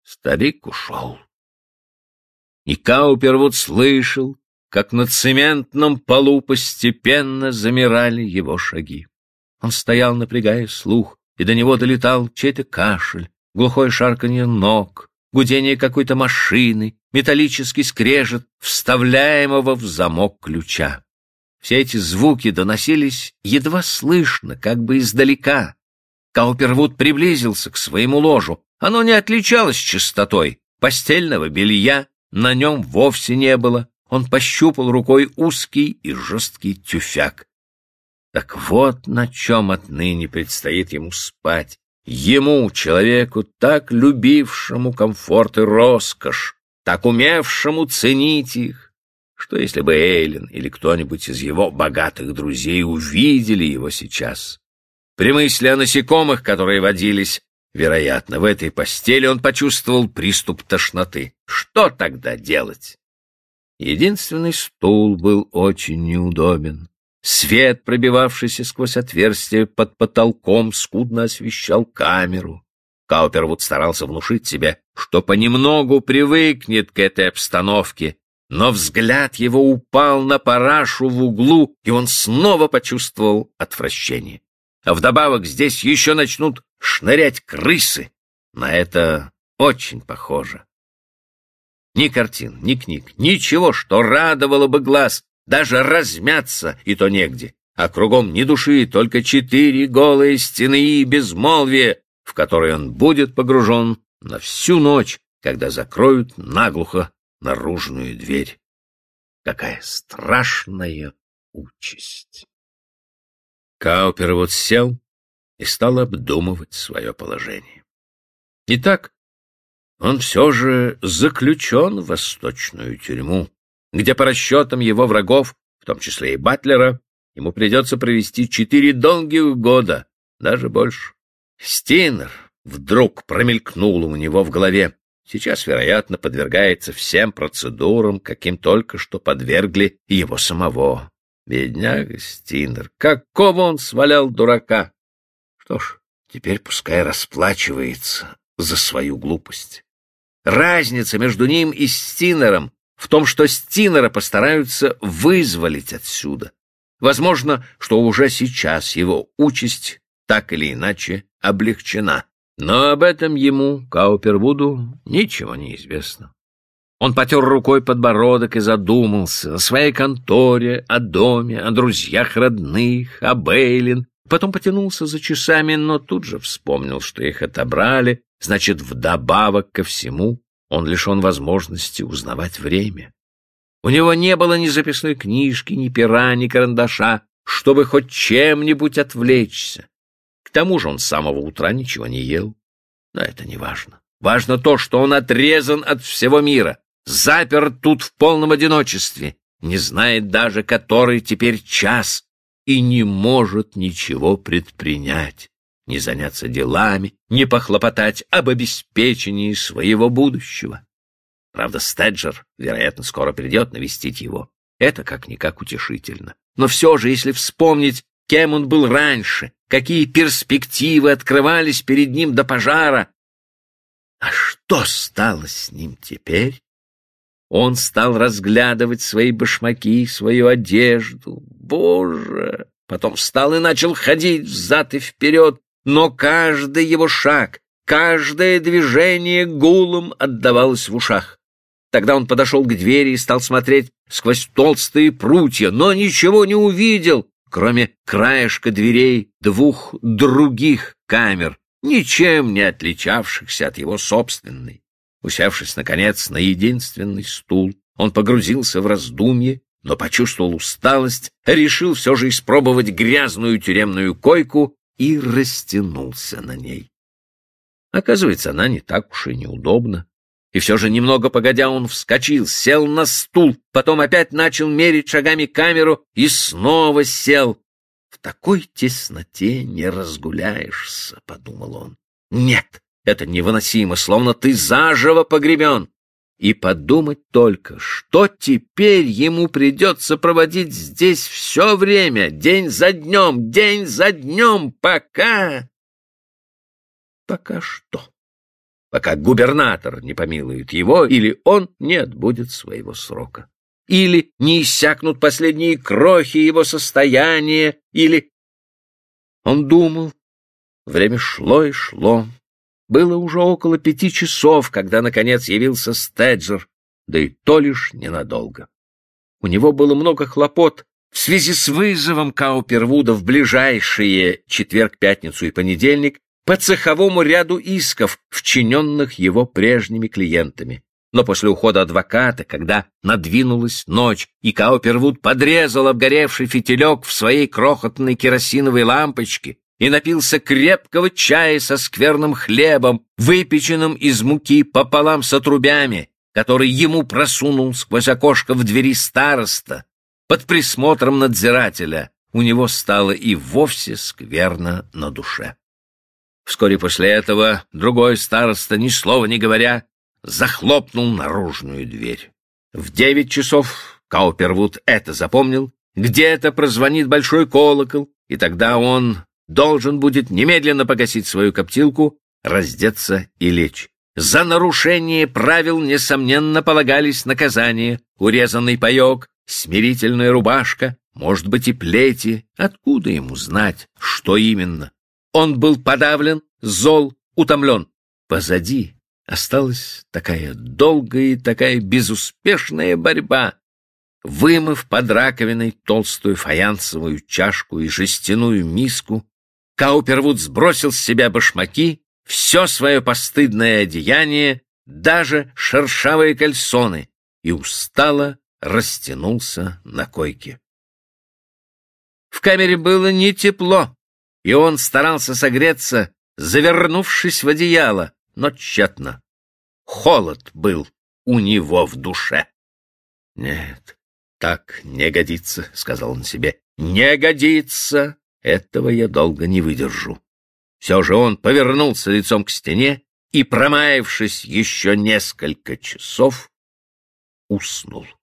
Старик ушел. И Каупервуд слышал, как на цементном полу постепенно замирали его шаги. Он стоял, напрягая слух, и до него долетал чей-то кашель, глухое шарканье ног, гудение какой-то машины, металлический скрежет вставляемого в замок ключа. Все эти звуки доносились едва слышно, как бы издалека. Каупервуд приблизился к своему ложу. Оно не отличалось чистотой. Постельного белья на нем вовсе не было. Он пощупал рукой узкий и жесткий тюфяк. Так вот на чем отныне предстоит ему спать. Ему, человеку, так любившему комфорт и роскошь, так умевшему ценить их, что если бы Эйлин или кто-нибудь из его богатых друзей увидели его сейчас, при мысли о насекомых, которые водились, вероятно, в этой постели, он почувствовал приступ тошноты. Что тогда делать? Единственный стул был очень неудобен. Свет, пробивавшийся сквозь отверстие под потолком, скудно освещал камеру. Каупервуд старался внушить себе, что понемногу привыкнет к этой обстановке, но взгляд его упал на парашу в углу, и он снова почувствовал отвращение. А вдобавок здесь еще начнут шнырять крысы. На это очень похоже. Ни картин, ни книг, ничего, что радовало бы глаз, даже размяться и то негде. А кругом ни души, только 4 голые стены и безмолвие, в которое он будет погружен на всю ночь, когда закроют наглухо наружную дверь. Какая страшная участь! Каупервуд сел и стал обдумывать свое положение. Итак, он все же заключен в восточную тюрьму, где по расчетам его врагов, в том числе и Батлера, ему придется провести 4 долгих года, даже больше. Стинер вдруг промелькнул у него в голове. Сейчас, вероятно, подвергается всем процедурам, каким только что подвергли его самого. Бедняга Стинер, какого он свалял дурака! Что ж, теперь пускай расплачивается за свою глупость. Разница между ним и Стинером в том, что Стинера постараются вызволить отсюда. Возможно, что уже сейчас его участь так или иначе облегчена. Но об этом ему, Каупервуду, ничего не известно. Он потер рукой подбородок и задумался о своей конторе, о доме, о друзьях родных, о Эйлин. Потом потянулся за часами, но тут же вспомнил, что их отобрали. Значит, вдобавок ко всему он лишен возможности узнавать время. У него не было ни записной книжки, ни пера, ни карандаша, чтобы хоть чем-нибудь отвлечься. К тому же он с самого утра ничего не ел. Но это не важно. Важно то, что он отрезан от всего мира, заперт тут в полном одиночестве, не знает даже, который теперь час, и не может ничего предпринять, не заняться делами, не похлопотать об обеспечении своего будущего. Правда, Стеджер, вероятно, скоро придет навестить его. Это как-никак утешительно. Но все же, если вспомнить, кем он был раньше, какие перспективы открывались перед ним до пожара, а что стало с ним теперь? Он стал разглядывать свои башмаки, свою одежду. Боже! Потом встал и начал ходить взад и вперед, но каждый его шаг, каждое движение гулом отдавалось в ушах. Тогда он подошел к двери и стал смотреть сквозь толстые прутья, но ничего не увидел, кроме краешка дверей 2 других камер, ничем не отличавшихся от его собственной. Усевшись, наконец, на единственный стул, он погрузился в раздумье, но почувствовал усталость, решил все же испробовать грязную тюремную койку и растянулся на ней. Оказывается, она не так уж и неудобна. И все же, немного погодя, он вскочил, сел на стул, потом опять начал мерить шагами камеру и снова сел. «В такой тесноте не разгуляешься», — подумал он. «Нет, это невыносимо, словно ты заживо погребен». И подумать только, что теперь ему придется проводить здесь все время, день за днем, пока... Пока что? пока губернатор не помилует его, или он не отбудет своего срока, или не иссякнут последние крохи его состояния, или... Он думал, время шло и шло. Было уже около 5 часов, когда, наконец, явился Стеджер, да и то лишь ненадолго. У него было много хлопот в связи с вызовом Каупервуда в ближайшие четверг, пятницу и понедельник по цеховому ряду исков, вчиненных его прежними клиентами. Но после ухода адвоката, когда надвинулась ночь, и Каупервуд подрезал обгоревший фитилек в своей крохотной керосиновой лампочке и напился крепкого чая со скверным хлебом, выпеченным из муки пополам с отрубями, который ему просунул сквозь окошко в двери староста, под присмотром надзирателя, у него стало и вовсе скверно на душе. Вскоре после этого другой староста, ни слова не говоря, захлопнул наружную дверь. В 9 часов Каупервуд это запомнил, где-то прозвонит большой колокол, и тогда он должен будет немедленно погасить свою коптилку, раздеться и лечь. За нарушение правил, несомненно, полагались наказания: урезанный паек, смирительная рубашка, может быть, и плети. Откуда ему знать, что именно? Он был подавлен, зол, утомлен. Позади осталась такая долгая и такая безуспешная борьба. Вымыв под раковиной толстую фаянсовую чашку и жестяную миску, Каупервуд сбросил с себя башмаки, все свое постыдное одеяние, даже шершавые кальсоны, и устало растянулся на койке. В камере было не тепло, и он старался согреться, завернувшись в одеяло, но тщетно. Холод был у него в душе. «Нет, так не годится», — сказал он себе. «Не годится! Этого я долго не выдержу». Все же он повернулся лицом к стене и, промаявшись еще несколько часов, уснул.